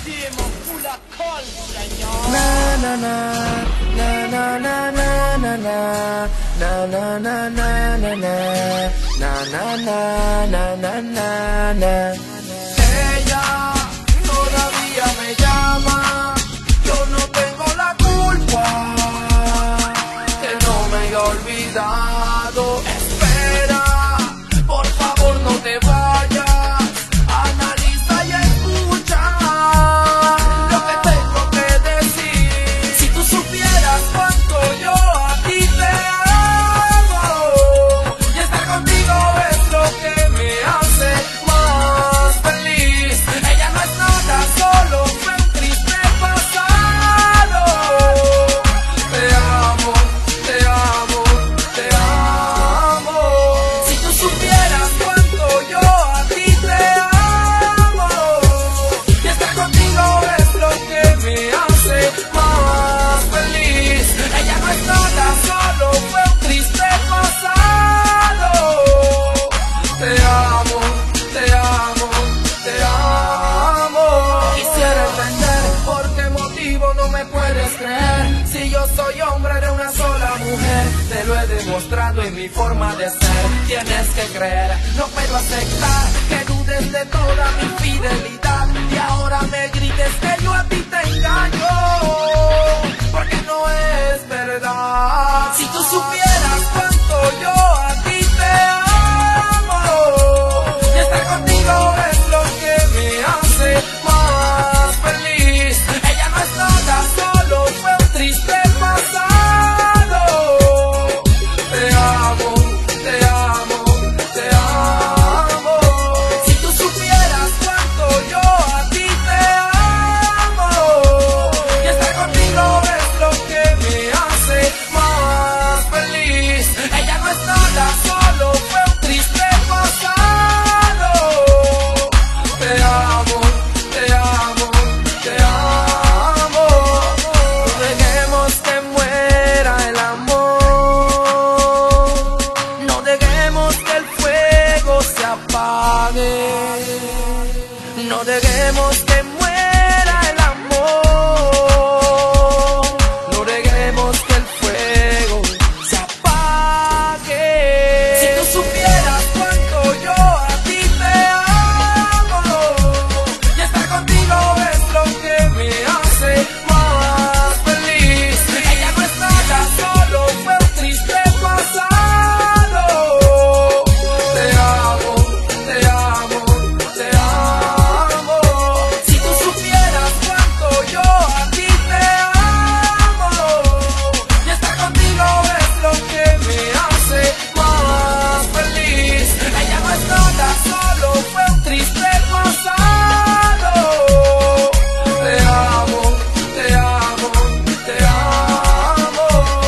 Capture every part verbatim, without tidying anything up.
Na na na na na na na na na na na na na na na na na na na na. Ella todavía me llama, yo no tengo la culpa, que no me haya olvidado. Espera, por favor no te vayas, analiza y escucha lo que tengo que decir. Si tú supieras cuánto yo a ti te amo, y estar contigo es lo que me hace más feliz. Ella no es nada, solo fue un triste pasado. Te amo, te amo, te amo. Si tú supieras cuánto yo a ti te amo, y estar contigo es lo que me hace más feliz. Ella no es nada, solo fue un triste pasado. Te amo, te amo, te amo. Quisiera entender por qué motivo no me puedes creer. Si yo soy hombre de una sola mujer, te lo he demostrado en mi forma de ser. Tienes que creer, no puedo aceptar que dudes de toda mi fidelidad y ahora me grites que yo a ti te engaño, porque no es verdad. Si tú supieras cuánto yo a ti te amo, y estar contigo es lo que me hace más feliz. Ella no es nada, solo fue un triste pasado. Te amo, te amo, te amo. Si tú supieras cuánto yo a ti te amo, y estar contigo es lo que me hace más feliz. Ella no es nada, solo fue un triste pasado. Te amo, te amo, te amo. No dejemos que muera el amor, no dejemos que el fuego se apague, no dejemos que muera el amor, no dejemos que el fuego se apague. Si tú supieras cuánto yo a ti te amo, y estar contigo es lo que me hace más feliz. Ella no es nada, solo fue un triste pasado. Te amo, te amo, te amo. Si tú supieras cuánto yo a ti te amo, y estar contigo es lo que me hace más feliz. Ella no es nada, solo fue un triste pasado. Te amo, te amo, te amo.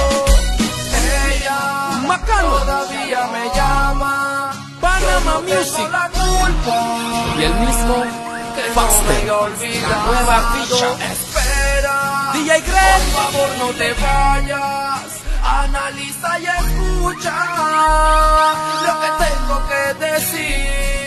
Ella Macano. todavía me llama, Panama yo no Music. tengo la culpa, Y el mismo que no Faster. me haya olvidado. La nueva ficha. Espera, D J por Greg. favor no te vayas, analiza y escucha lo que tengo que decir.